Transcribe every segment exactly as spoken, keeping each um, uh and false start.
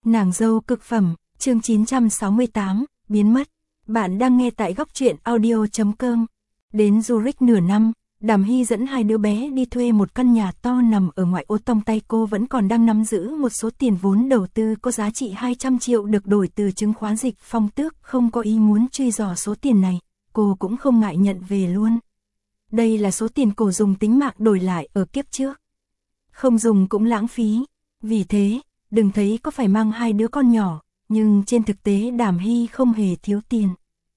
Nàng dâu cực phẩm, chương chín trăm sáu mươi tám, biến mất. Bạn đang nghe tại góc truyện audio chấm com. Đến Zurich nửa năm, Đàm Hy dẫn hai đứa bé đi thuê một căn nhà to nằm ở ngoại ô, trong tay cô vẫn còn đang nắm giữ một số tiền vốn đầu tư có giá trị hai trăm triệu được đổi từ chứng khoán Dịch Phong Tước, không có ý muốn truy dò số tiền này, cô cũng không ngại nhận về luôn. Đây là số tiền cô dùng tính mạng đổi lại ở kiếp trước. Không dùng cũng lãng phí, vì thế, đừng thấy có phải mang hai đứa con nhỏ, nhưng trên thực tế Đàm Hy không hề thiếu tiền.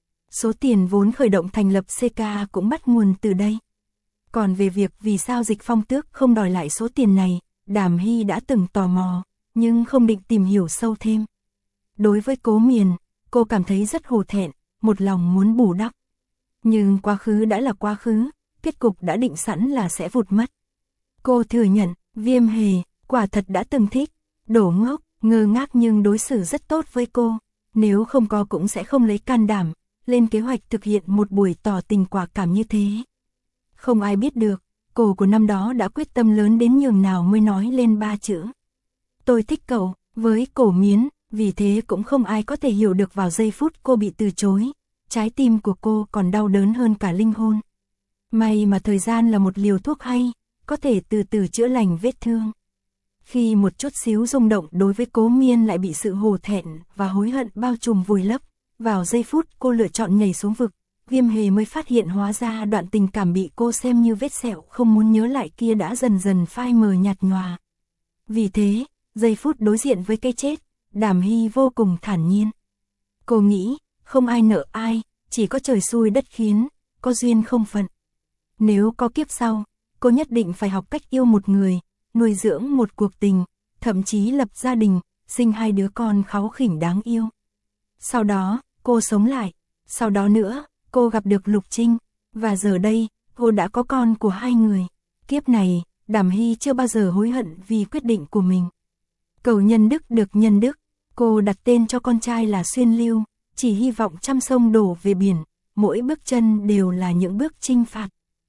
Số tiền vốn khởi động thành lập xê ca cũng bắt nguồn từ đây. Còn về việc vì sao Dịch Phong Tước không đòi lại số tiền này, Đàm Hy đã từng tò mò, nhưng không định tìm hiểu sâu thêm. Đối với Cố Miền, cô cảm thấy rất hổ thẹn, một lòng muốn bù đắp. Nhưng quá khứ đã là quá khứ, kết cục đã định sẵn là sẽ vụt mất. Cô thừa nhận, Viêm Hề, quả thật đã từng thích, đổ ngốc, ngơ ngác nhưng đối xử rất tốt với cô. Nếu không có cũng sẽ không lấy can đảm, lên kế hoạch thực hiện một buổi tỏ tình quả cảm như thế. Không ai biết được, cô của năm đó đã quyết tâm lớn đến nhường nào mới nói lên ba chữ. Tôi thích cậu, với Cổ Miến, vì thế cũng không ai có thể hiểu được vào giây phút cô bị từ chối. Trái tim của cô còn đau đớn hơn cả linh hồn. May mà thời gian là một liều thuốc hay, có thể từ từ chữa lành vết thương. Khi một chút xíu rung động đối với Cố Miên lại bị sự hổ thẹn và hối hận bao trùm vùi lấp, vào giây phút cô lựa chọn nhảy xuống vực, Viêm Hề mới phát hiện hóa ra đoạn tình cảm bị cô xem như vết sẹo không muốn nhớ lại kia đã dần dần phai mờ nhạt nhòa. Vì thế, giây phút đối diện với cái chết, Đàm Hy vô cùng thản nhiên. Cô nghĩ, không ai nợ ai, chỉ có trời xui đất khiến, có duyên không phận. Nếu có kiếp sau, cô nhất định phải học cách yêu một người, nuôi dưỡng một cuộc tình, thậm chí lập gia đình, sinh hai đứa con kháu khỉnh đáng yêu. Sau đó, cô sống lại, sau đó nữa, cô gặp được Lục Trinh, và giờ đây, cô đã có con của hai người. Kiếp này, Đàm Hy chưa bao giờ hối hận vì quyết định của mình. Cầu nhân đức được nhân đức, cô đặt tên cho con trai là Xuyên Lưu, chỉ hy vọng trăm sông đổ về biển, mỗi bước chân đều là những bước chinh phạt.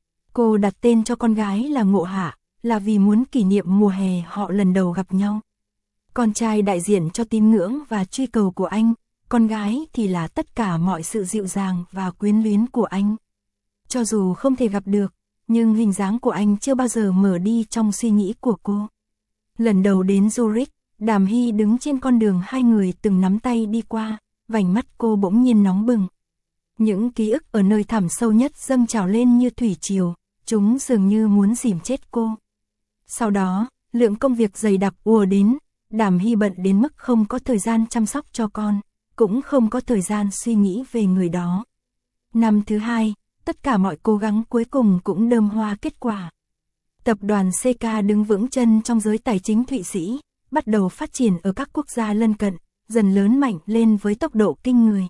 Cô đặt tên cho con gái là Ngộ Hạ, là vì muốn kỷ niệm mùa hè họ lần đầu gặp nhau. Con trai đại diện cho tín ngưỡng và truy cầu của anh, con gái thì là tất cả mọi sự dịu dàng và quyến luyến của anh. Cho dù không thể gặp được, nhưng hình dáng của anh chưa bao giờ mở đi trong suy nghĩ của cô. Lần đầu đến Zurich, Đàm Hy đứng trên con đường hai người từng nắm tay đi qua, vành mắt cô bỗng nhiên nóng bừng. Những ký ức ở nơi thẳm sâu nhất dâng trào lên như thủy triều, chúng dường như muốn dìm chết cô. Sau đó, lượng công việc dày đặc ùa đến, Đàm Hy bận đến mức không có thời gian chăm sóc cho con, cũng không có thời gian suy nghĩ về người đó. Năm thứ hai, tất cả mọi cố gắng cuối cùng cũng đơm hoa kết quả. Tập đoàn xê ca đứng vững chân trong giới tài chính Thụy Sĩ, bắt đầu phát triển ở các quốc gia lân cận, dần lớn mạnh lên với tốc độ kinh người.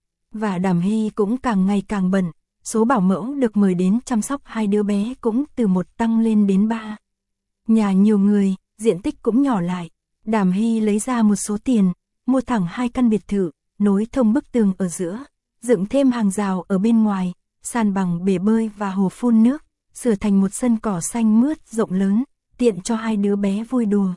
Và Đàm Hy cũng càng ngày càng bận, số bảo mẫu được mời đến chăm sóc hai đứa bé cũng từ một tăng lên đến ba. Nhà nhiều người, diện tích cũng nhỏ lại. Đàm Hy lấy ra một số tiền, mua thẳng hai căn biệt thự, nối thông bức tường ở giữa, dựng thêm hàng rào ở bên ngoài, san bằng bể bơi và hồ phun nước, sửa thành một sân cỏ xanh mướt rộng lớn, tiện cho hai đứa bé vui đùa.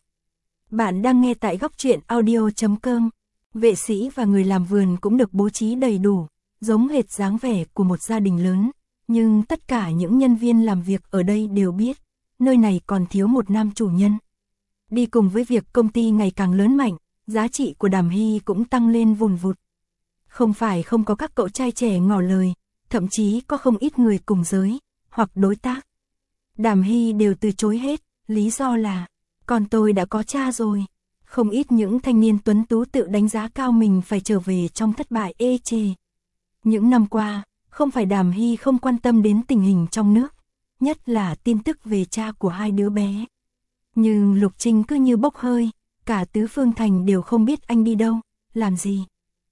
Bạn đang nghe tại góc truyện audio chấm com. Vệ sĩ và người làm vườn cũng được bố trí đầy đủ, giống hệt dáng vẻ của một gia đình lớn, nhưng tất cả những nhân viên làm việc ở đây đều biết, nơi này còn thiếu một nam chủ nhân. Đi cùng với việc công ty ngày càng lớn mạnh, giá trị của Đàm Hy cũng tăng lên vùn vụt. Không phải không có các cậu trai trẻ ngỏ lời, thậm chí có không ít người cùng giới, hoặc đối tác. Đàm Hy đều từ chối hết, lý do là, con tôi đã có cha rồi. Không ít những thanh niên tuấn tú tự đánh giá cao mình phải trở về trong thất bại ê chề. Những năm qua, không phải Đàm Hy không quan tâm đến tình hình trong nước, nhất là tin tức về cha của hai đứa bé. Nhưng Lục Trinh cứ như bốc hơi, cả tứ phương thành đều không biết anh đi đâu, làm gì.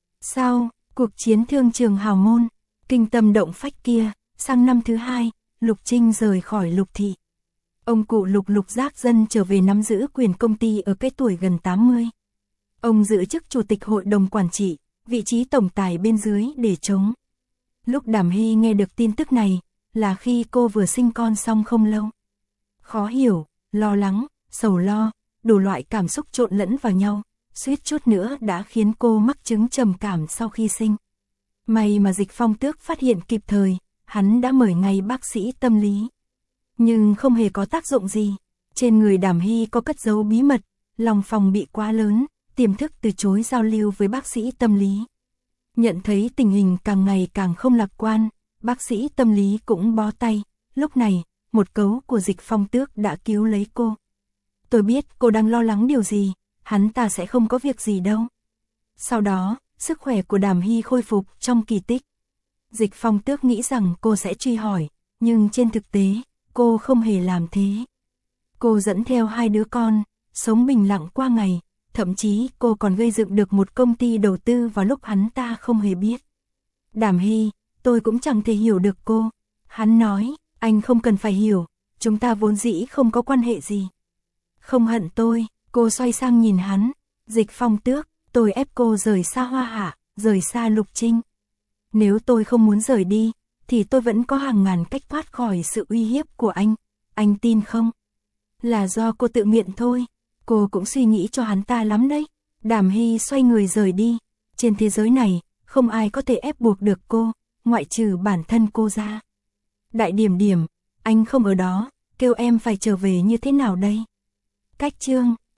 Sau, cuộc chiến thương trường hào môn, kinh tâm động phách kia, sang năm thứ hai, Lục Trinh rời khỏi Lục thị. Ông cụ Lục Lục Giác Dân trở về nắm giữ quyền công ty ở cái tuổi gần tám mươi. Ông giữ chức chủ tịch hội đồng quản trị, vị trí tổng tài bên dưới để chống. Lúc Đàm Hy nghe được tin tức này, là khi cô vừa sinh con xong không lâu. Khó hiểu, lo lắng, sầu lo, đủ loại cảm xúc trộn lẫn vào nhau, suýt chút nữa đã khiến cô mắc chứng trầm cảm sau khi sinh. May mà Dịch Phong Tước phát hiện kịp thời, hắn đã mời ngay bác sĩ tâm lý. Nhưng không hề có tác dụng gì. Trên người Đàm Hy có cất giấu bí mật, lòng phòng bị quá lớn, tiềm thức từ chối giao lưu với bác sĩ tâm lý. Nhận thấy tình hình càng ngày càng không lạc quan, bác sĩ tâm lý cũng bó tay. Lúc này, một cấu của Dịch Phong Tước đã cứu lấy cô. Tôi biết cô đang lo lắng điều gì, hắn ta sẽ không có việc gì đâu. Sau đó, sức khỏe của Đàm Hy khôi phục trong kỳ tích. Dịch Phong Tước nghĩ rằng cô sẽ truy hỏi, nhưng trên thực tế, cô không hề làm thế. Cô dẫn theo hai đứa con, sống bình lặng qua ngày, thậm chí cô còn gây dựng được một công ty đầu tư vào lúc hắn ta không hề biết. Đàm Hy, tôi cũng chẳng thể hiểu được cô. Hắn nói, anh không cần phải hiểu, chúng ta vốn dĩ không có quan hệ gì. Không hận tôi, cô xoay sang nhìn hắn. Dịch Phong Tước, tôi ép cô rời xa Hoa Hạ, rời xa Lục Trinh. Nếu tôi không muốn rời đi, thì tôi vẫn có hàng ngàn cách thoát khỏi sự uy hiếp của anh. Anh tin không? Là do cô tự nguyện thôi. Cô cũng suy nghĩ cho hắn ta lắm đấy. Đàm Hy xoay người rời đi. Trên thế giới này, không ai có thể ép buộc được cô, ngoại trừ bản thân cô ra. Đại Điểm Điểm, anh không ở đó, kêu em phải trở về như thế nào đây? Cách chương